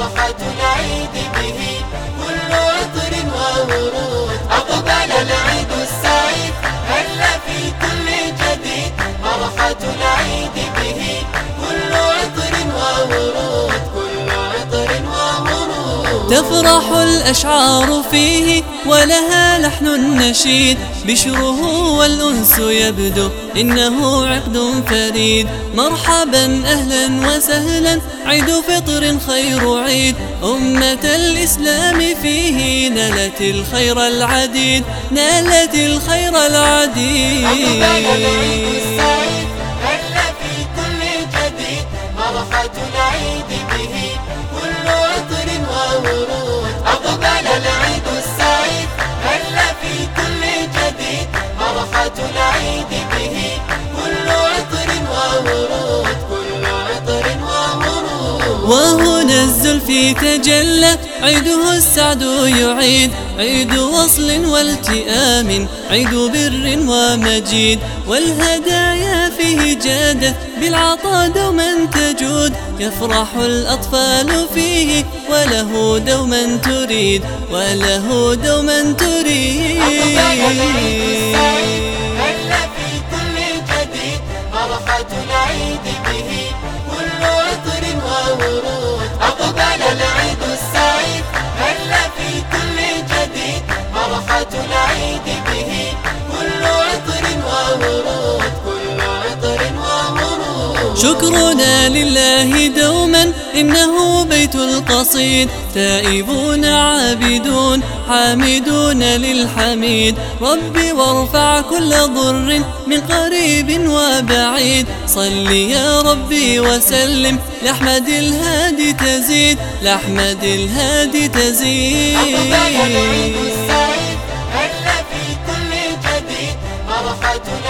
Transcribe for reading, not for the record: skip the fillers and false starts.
فرحة العيد به كل عطر وورود. أقبل العيد السعيد هلا في كل جديد، فرحة العيد به كل عطر وورود، كل عطر وورود. تفرح الأشعار فيه ولها لحن نشيد، بشره والأنس يبدو إنه عقد فريد. مرحبا أهلا وسهلا، عيد فطر خير عيد، أمة الإسلام فيه نالت الخير العديد، نالت الخير العديد. أقبل العيد السعيد هلا في كل جديد، فرحة العيد به كل عطر وورود. أقبل العيد السعيد هلا في كل جديد، فرحة العيد به كل عطر وورود، كل عطر وورود. وهنا الزلف تجلى، عيده السعد يعيد، عيد وصل والتئام، عيد بر ومجيد. والهدايا فيه جادت بالعطا دوما تجود، يفرح الأطفال فيه وله دوما تريد، وله دوما تريد. هلا في كل جديد، فرحة العيد به كل عطر وورود. أقبل العيد السعيد هلا في كل جديد، فرحة العيد به كل عطر وورود، كل عطر وورود. شكرنا لله دوما إنه بيت القصيد، تائبون عابدون حامدون للحميد. ربي وارفع كل ضر من قريب وبعيد، صل يا ربي وسلم لأحمد الهادي تزيد، لأحمد الهادي تزيد. أقبل العيد السعيد هلا في كل جديد، فرحة